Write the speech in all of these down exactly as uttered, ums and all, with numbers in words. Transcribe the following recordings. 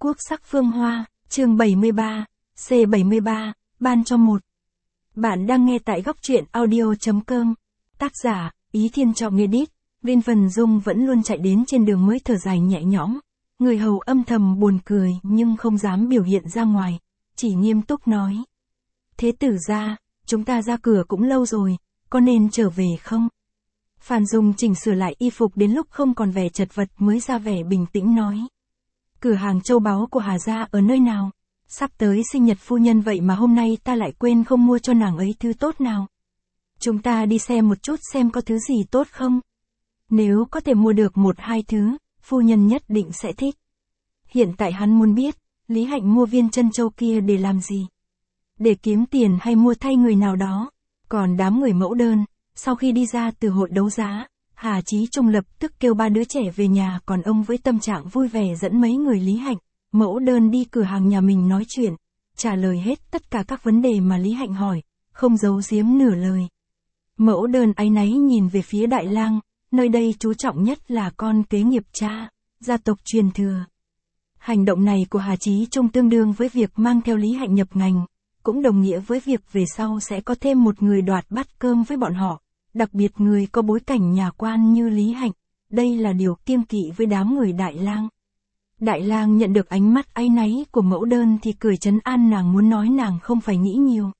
Quốc sắc phương hoa, chương bảy mươi ba, C bảy mươi ba, ban cho một. Bạn đang nghe tại góc truyện audio.com. Tác giả, Ý Thiên Trọng Edit. Viên Vân Dung vẫn luôn chạy đến trên đường mới thở dài nhẹ nhõm. Người hầu âm thầm buồn cười nhưng không dám biểu hiện ra ngoài, chỉ nghiêm túc nói. Thế tử gia, chúng ta ra cửa cũng lâu rồi, có nên trở về không? Phan Dung chỉnh sửa lại y phục đến lúc không còn vẻ chật vật mới ra vẻ bình tĩnh nói. Cửa hàng châu báu của Hà gia ở nơi nào? Sắp tới sinh nhật phu nhân vậy mà hôm nay ta lại quên không mua cho nàng ấy thứ tốt nào. Chúng ta đi xem một chút xem có thứ gì tốt không? Nếu có thể mua được một hai thứ, phu nhân nhất định sẽ thích. Hiện tại hắn muốn biết, Lý Hạnh mua viên chân châu kia để làm gì? Để kiếm tiền hay mua thay người nào đó? Còn đám người mẫu đơn, sau khi đi ra từ hội đấu giá, Hà Chí Trung lập tức kêu ba đứa trẻ về nhà, còn ông với tâm trạng vui vẻ dẫn mấy người Lý Hạnh, mẫu đơn đi cửa hàng nhà mình nói chuyện, trả lời hết tất cả các vấn đề mà Lý Hạnh hỏi, không giấu giếm nửa lời. Mẫu đơn áy náy nhìn về phía Đại Lang, nơi đây chú trọng nhất là con kế nghiệp cha, gia tộc truyền thừa. Hành động này của Hà Chí Trung tương đương với việc mang theo Lý Hạnh nhập ngành, cũng đồng nghĩa với việc về sau sẽ có thêm một người đoạt bát cơm với bọn họ, đặc biệt người có bối cảnh nhà quan như Lý Hạnh, đây là điều kiêng kỵ với đám người Đại Lang. Đại Lang nhận được ánh mắt áy náy của mẫu đơn thì cười trấn an nàng, muốn nói nàng không phải nghĩ nhiều.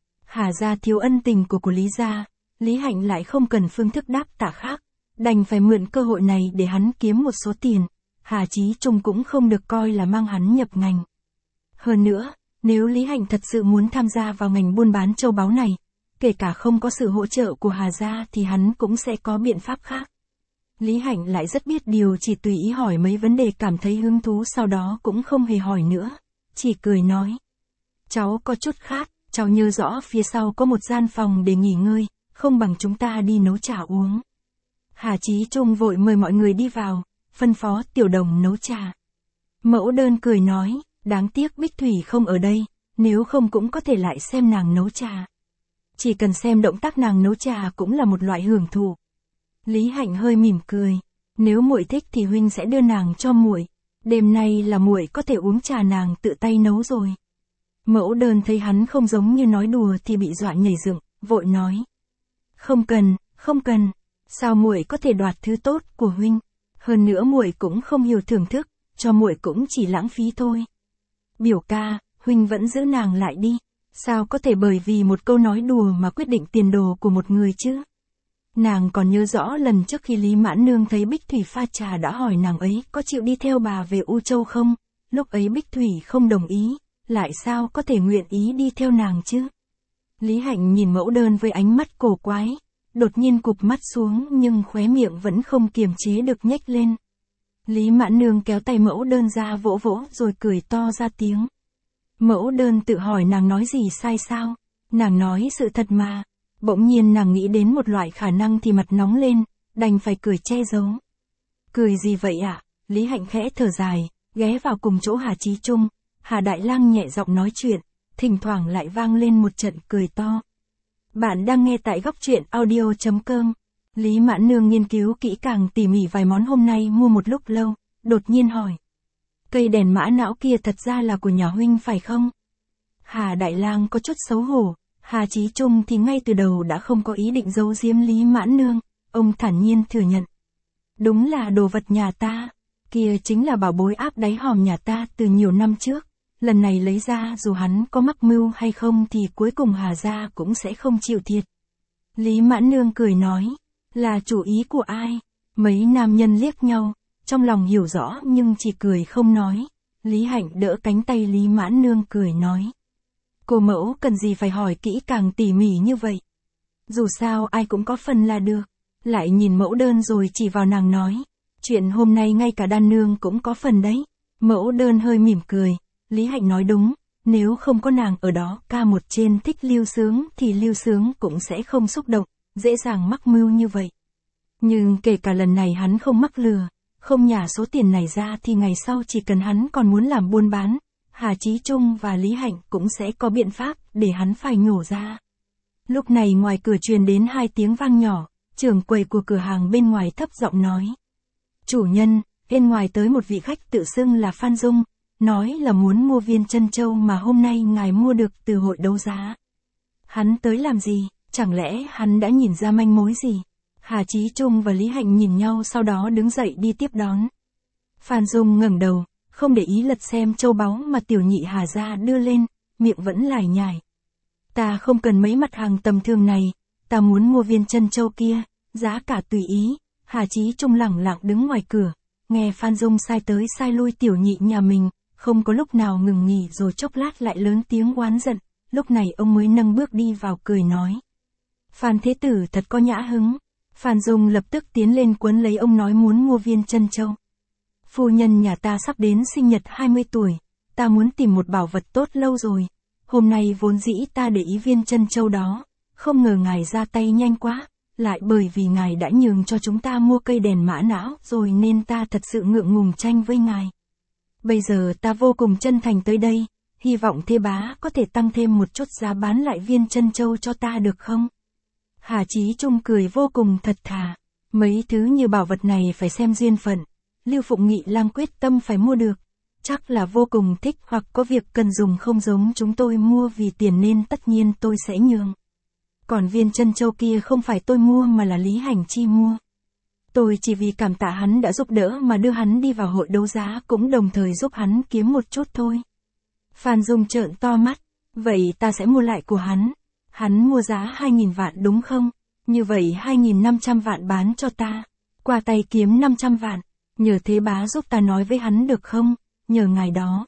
Hà gia thiếu ân tình của của Lý gia, Lý Hạnh lại không cần phương thức đáp tạ khác, đành phải mượn cơ hội này để hắn kiếm một số tiền, Hà Chí Trung cũng không được coi là mang hắn nhập ngành. Hơn nữa, nếu Lý Hạnh thật sự muốn tham gia vào ngành buôn bán châu báu này, kể cả không có sự hỗ trợ của Hà gia thì hắn cũng sẽ có biện pháp khác. Lý Hạnh lại rất biết điều, chỉ tùy ý hỏi mấy vấn đề cảm thấy hứng thú, sau đó cũng không hề hỏi nữa, chỉ cười nói. Cháu có chút khát, cháu nhớ rõ phía sau có một gian phòng để nghỉ ngơi, không bằng chúng ta đi nấu trà uống. Hà Chí Trung vội mời mọi người đi vào, phân phó Tiểu Đồng nấu trà. Mẫu đơn cười nói, đáng tiếc Bích Thủy không ở đây, nếu không cũng có thể lại xem nàng nấu trà. Chỉ cần xem động tác nàng nấu trà cũng là một loại hưởng thụ. Lý Hạnh hơi mỉm cười, nếu muội thích thì huynh sẽ đưa nàng cho muội. Đêm nay là muội có thể uống trà nàng tự tay nấu rồi. Mẫu đơn thấy hắn không giống như nói đùa thì bị dọa nhảy dựng, vội nói. Không cần, không cần, sao muội có thể đoạt thứ tốt của huynh? Hơn nữa muội cũng không hiểu thưởng thức, cho muội cũng chỉ lãng phí thôi. Biểu ca, huynh vẫn giữ nàng lại đi, sao có thể bởi vì một câu nói đùa mà quyết định tiền đồ của một người chứ? Nàng còn nhớ rõ lần trước khi Lý Mãn Nương thấy Bích Thủy pha trà đã hỏi nàng ấy có chịu đi theo bà về U Châu không? Lúc ấy Bích Thủy không đồng ý, lại sao có thể nguyện ý đi theo nàng chứ? Lý Hạnh nhìn mẫu đơn với ánh mắt cổ quái, đột nhiên cụp mắt xuống nhưng khóe miệng vẫn không kiềm chế được nhếch lên. Lý Mãn Nương kéo tay mẫu đơn ra vỗ vỗ rồi cười to ra tiếng. Mẫu đơn tự hỏi nàng nói gì sai sao? Nàng nói sự thật mà. Bỗng nhiên nàng nghĩ đến một loại khả năng thì mặt nóng lên, đành phải cười che giấu. Cười gì vậy ạ? À? Lý Hạnh khẽ thở dài, ghé vào cùng chỗ Hà Chí Trung, Hà Đại Lang nhẹ giọng nói chuyện, thỉnh thoảng lại vang lên một trận cười to. Bạn đang nghe tại góc truyện audio.com. Lý Mãn Nương nghiên cứu kỹ càng tỉ mỉ vài món hôm nay mua một lúc lâu, đột nhiên hỏi. Cây đèn mã não kia thật ra là của nhà huynh phải không? Hà Đại Lang có chút xấu hổ, Hà Chí Trung thì ngay từ đầu đã không có ý định giấu giếm Lý Mãn Nương, ông thản nhiên thừa nhận. Đúng là đồ vật nhà ta, kia chính là bảo bối áp đáy hòm nhà ta từ nhiều năm trước, lần này lấy ra dù hắn có mắc mưu hay không thì cuối cùng Hà gia cũng sẽ không chịu thiệt. Lý Mãn Nương cười nói, là chủ ý của ai? Mấy nam nhân liếc nhau, trong lòng hiểu rõ nhưng chỉ cười không nói. Lý Hạnh đỡ cánh tay Lý Mãn Nương cười nói. Cô mẫu cần gì phải hỏi kỹ càng tỉ mỉ như vậy. Dù sao ai cũng có phần là được. Lại nhìn mẫu đơn rồi chỉ vào nàng nói. Chuyện hôm nay ngay cả đan nương cũng có phần đấy. Mẫu đơn hơi mỉm cười. Lý Hạnh nói đúng. Nếu không có nàng ở đó, ca một trên thích Lưu Sướng thì Lưu Sướng cũng sẽ không xúc động, dễ dàng mắc mưu như vậy. Nhưng kể cả lần này hắn không mắc lừa, không nhả số tiền này ra thì ngày sau chỉ cần hắn còn muốn làm buôn bán, Hà Chí Trung và Lý Hạnh cũng sẽ có biện pháp để hắn phải nhổ ra. Lúc này ngoài cửa truyền đến hai tiếng vang nhỏ, trưởng quầy của cửa hàng bên ngoài thấp giọng nói. Chủ nhân, bên ngoài tới một vị khách tự xưng là Phan Dung, nói là muốn mua viên chân châu mà hôm nay ngài mua được từ hội đấu giá. Hắn tới làm gì, chẳng lẽ hắn đã nhìn ra manh mối gì? Hà Chí Trung và Lý Hạnh nhìn nhau sau đó đứng dậy đi tiếp đón. Phan Dung ngẩng đầu, không để ý lật xem châu báu mà tiểu nhị Hà gia đưa lên, miệng vẫn lải nhải. Ta không cần mấy mặt hàng tầm thường này, ta muốn mua viên chân châu kia, giá cả tùy ý. Hà Chí Trung lẳng lặng đứng ngoài cửa, nghe Phan Dung sai tới sai lui tiểu nhị nhà mình, không có lúc nào ngừng nghỉ rồi chốc lát lại lớn tiếng oán giận, lúc này ông mới nâng bước đi vào cười nói. Phan Thế Tử thật có nhã hứng. Phan Dung lập tức tiến lên quấn lấy ông nói muốn mua viên chân châu. Phu nhân nhà ta sắp đến sinh nhật hai mươi tuổi, ta muốn tìm một bảo vật tốt lâu rồi. Hôm nay vốn dĩ ta để ý viên chân châu đó, không ngờ ngài ra tay nhanh quá, lại bởi vì ngài đã nhường cho chúng ta mua cây đèn mã não rồi nên ta thật sự ngượng ngùng tranh với ngài. Bây giờ ta vô cùng chân thành tới đây, hy vọng thê bá có thể tăng thêm một chút giá bán lại viên chân châu cho ta được không? Hà Chí Trung cười vô cùng thật thà. Mấy thứ như bảo vật này phải xem duyên phận. Lưu Phụng Nghị lang quyết tâm phải mua được. Chắc là vô cùng thích hoặc có việc cần dùng không giống chúng tôi mua vì tiền nên tất nhiên tôi sẽ nhường. Còn viên chân châu kia không phải tôi mua mà là Lý Hành Chi mua. Tôi chỉ vì cảm tạ hắn đã giúp đỡ mà đưa hắn đi vào hội đấu giá cũng đồng thời giúp hắn kiếm một chút thôi. Phan Dung trợn to mắt. Vậy ta sẽ mua lại của hắn. Hắn mua giá hai nghìn vạn đúng không? Như vậy hai nghìn năm trăm vạn bán cho ta. Qua tay kiếm năm trăm vạn. Nhờ thế bá giúp ta nói với hắn được không? Nhờ ngài đó.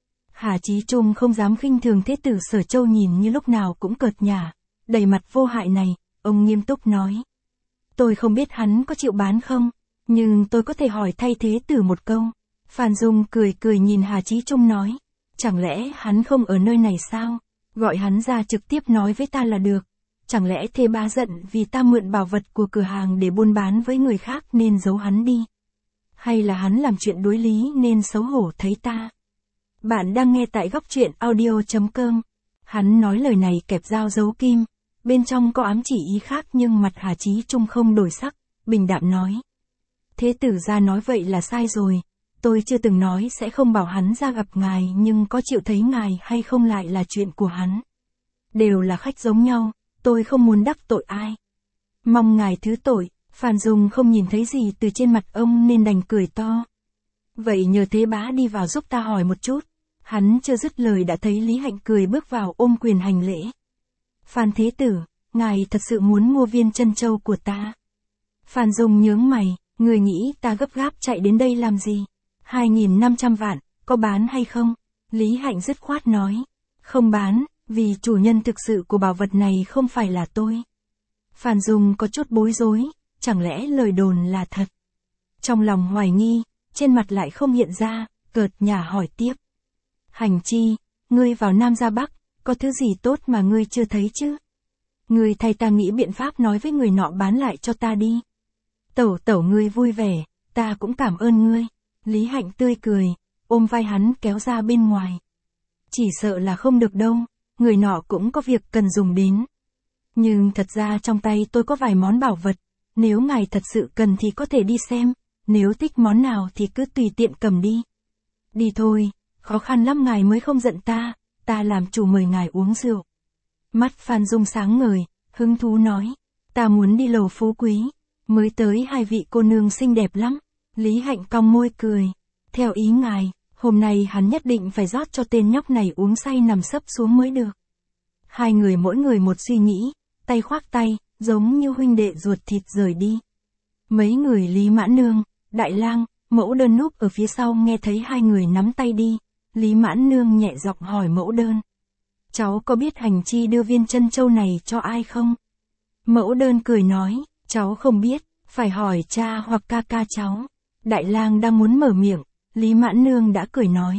Hà Chí Trung không dám khinh thường Thế Tử Sở Châu nhìn như lúc nào cũng cợt nhả. Đầy mặt vô hại này, ông nghiêm túc nói. Tôi không biết hắn có chịu bán không, nhưng tôi có thể hỏi thay Thế Tử một câu. Phan Dung cười cười nhìn Hà Chí Trung nói. Chẳng lẽ hắn không ở nơi này sao? Gọi hắn ra trực tiếp nói với ta là được. Chẳng lẽ thê bá giận vì ta mượn bảo vật của cửa hàng để buôn bán với người khác nên giấu hắn đi? Hay là hắn làm chuyện đối lý nên xấu hổ thấy ta? Bạn đang nghe tại góc truyện audio chấm com. Hắn nói lời này kẹp dao giấu kim. Bên trong có ám chỉ ý khác nhưng mặt Hà Chí Trung không đổi sắc, bình đạm nói. Thế tử gia nói vậy là sai rồi. Tôi chưa từng nói sẽ không bảo hắn ra gặp ngài nhưng có chịu thấy ngài hay không lại là chuyện của hắn. Đều là khách giống nhau, tôi không muốn đắc tội ai. Mong ngài thứ tội. Phan Dung không nhìn thấy gì từ trên mặt ông nên đành cười to. Vậy nhờ thế bá đi vào giúp ta hỏi một chút. Hắn chưa dứt lời đã thấy Lý Hạnh cười bước vào ôm quyền hành lễ. Phan Thế Tử, ngài thật sự muốn mua viên chân châu của ta? Phan Dung nhướng mày, người nghĩ ta gấp gáp chạy đến đây làm gì? Hai nghìn năm trăm vạn, có bán hay không? Lý Hạnh dứt khoát nói. Không bán, vì chủ nhân thực sự của bảo vật này không phải là tôi. Phan Dung có chút bối rối, chẳng lẽ lời đồn là thật? Trong lòng hoài nghi, trên mặt lại không hiện ra, cợt nhả hỏi tiếp. Hành Chi, ngươi vào Nam ra Bắc, có thứ gì tốt mà ngươi chưa thấy chứ? Ngươi thay ta nghĩ biện pháp nói với người nọ bán lại cho ta đi. Tẩu tẩu ngươi vui vẻ, ta cũng cảm ơn ngươi. Lý Hạnh tươi cười, ôm vai hắn kéo ra bên ngoài. Chỉ sợ là không được đâu, người nọ cũng có việc cần dùng đến. Nhưng thật ra trong tay tôi có vài món bảo vật, nếu ngài thật sự cần thì có thể đi xem, nếu thích món nào thì cứ tùy tiện cầm đi. Đi thôi, khó khăn lắm ngài mới không giận ta, ta làm chủ mời ngài uống rượu. Mắt Phan Dung sáng ngời, hứng thú nói, ta muốn đi lầu phú quý, mới tới hai vị cô nương xinh đẹp lắm. Lý Hạnh cong môi cười, theo ý ngài, hôm nay hắn nhất định phải rót cho tên nhóc này uống say nằm sấp xuống mới được. Hai người mỗi người một suy nghĩ, tay khoác tay, giống như huynh đệ ruột thịt rời đi. Mấy người Lý Mã Nương, Đại Lang, Mẫu Đơn núp ở phía sau nghe thấy hai người nắm tay đi, Lý Mã Nương nhẹ giọng hỏi Mẫu Đơn. Cháu có biết Hành Chi đưa viên chân châu này cho ai không? Mẫu Đơn cười nói, cháu không biết, phải hỏi cha hoặc ca ca cháu. Đại Lang đang muốn mở miệng, Lý Mã Nương đã cười nói.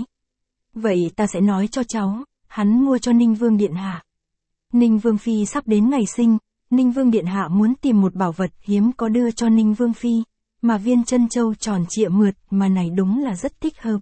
Vậy ta sẽ nói cho cháu, hắn mua cho Ninh Vương Điện Hạ. Ninh Vương Phi sắp đến ngày sinh, Ninh Vương Điện Hạ muốn tìm một bảo vật hiếm có đưa cho Ninh Vương Phi, mà viên chân châu tròn trịa mượt mà này đúng là rất thích hợp.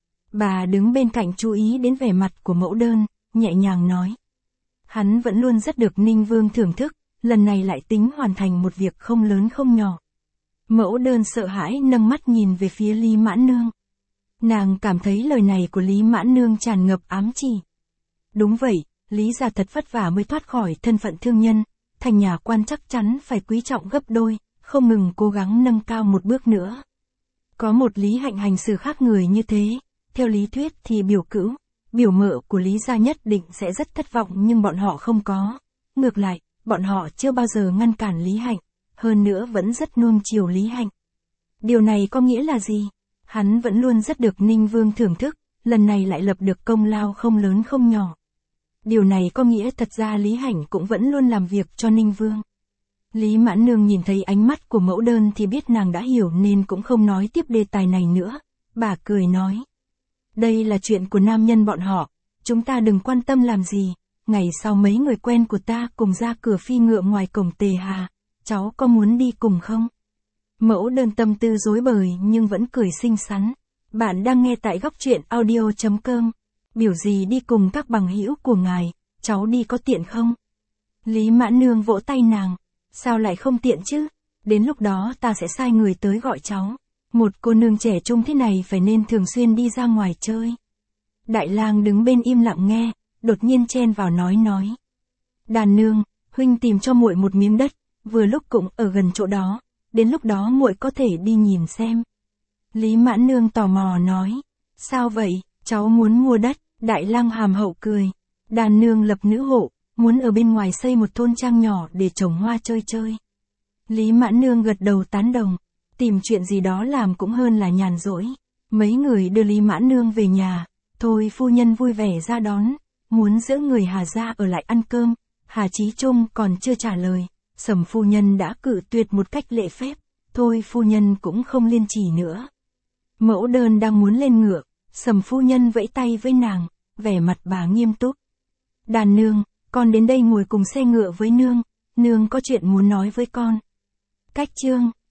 Bà đứng bên cạnh chú ý đến vẻ mặt của Mẫu Đơn, nhẹ nhàng nói. Hắn vẫn luôn rất được Ninh Vương thưởng thức, lần này lại tính hoàn thành một việc không lớn không nhỏ. Mẫu Đơn sợ hãi nâng mắt nhìn về phía Lý Mã Nương. Nàng cảm thấy lời này của Lý Mãn Nương tràn ngập ám chỉ. Đúng vậy, Lý gia thật vất vả mới thoát khỏi thân phận thương nhân, thành nhà quan chắc chắn phải quý trọng gấp đôi, không ngừng cố gắng nâng cao một bước nữa. Có một Lý Hạnh hành xử khác người như thế, theo lý thuyết thì biểu cữu, biểu mợ của Lý gia nhất định sẽ rất thất vọng, nhưng bọn họ không có. Ngược lại, bọn họ chưa bao giờ ngăn cản Lý Hạnh, hơn nữa vẫn rất nuông chiều Lý Hạnh. Điều này có nghĩa là gì? Hắn vẫn luôn rất được Ninh Vương thưởng thức, lần này lại lập được công lao không lớn không nhỏ. Điều này có nghĩa thật ra Lý Hạnh cũng vẫn luôn làm việc cho Ninh Vương. Lý Mãn Nương nhìn thấy ánh mắt của mẫu đơn thì biết nàng đã hiểu nên cũng không nói tiếp đề tài này nữa. Bà cười nói. Đây là chuyện của nam nhân bọn họ, chúng ta đừng quan tâm làm gì. Ngày sau mấy người quen của ta cùng ra cửa phi ngựa ngoài cổng Tề Hà, cháu có muốn đi cùng không? Mẫu đơn tâm tư rối bời nhưng vẫn cười xinh xắn. Bạn đang nghe tại góc truyện audio chấm com. Biểu gì đi cùng các bằng hữu của ngài, cháu đi có tiện không? Lý Mãn Nương vỗ tay nàng. Sao lại không tiện chứ? Đến lúc đó ta sẽ sai người tới gọi cháu. Một cô nương trẻ trung thế này phải nên thường xuyên đi ra ngoài chơi. Đại lang đứng bên im lặng nghe, đột nhiên chen vào nói nói. Đàn nương, huynh tìm cho muội một miếng đất, vừa lúc cũng ở gần chỗ đó, đến lúc đó muội có thể đi nhìn xem. Lý Mãn Nương tò mò nói. Sao vậy, cháu muốn mua đất? Đại lang hàm hậu cười. Đàn nương lập nữ hộ, muốn ở bên ngoài xây một thôn trang nhỏ để trồng hoa chơi chơi. Lý Mãn Nương gật đầu tán đồng. Tìm chuyện gì đó làm cũng hơn là nhàn rỗi. Mấy người đưa Lý Mãn Nương về nhà. Thôi phu nhân vui vẻ ra đón, muốn giữ người Hà gia ở lại ăn cơm. Hà Chí Trung còn chưa trả lời, Sầm phu nhân đã cự tuyệt một cách lễ phép. Thôi phu nhân cũng không liên trì nữa. Mẫu đơn đang muốn lên ngựa, Sầm phu nhân vẫy tay với nàng, vẻ mặt bà nghiêm túc. Đàn nương, con đến đây ngồi cùng xe ngựa với nương, nương có chuyện muốn nói với con. Cách chương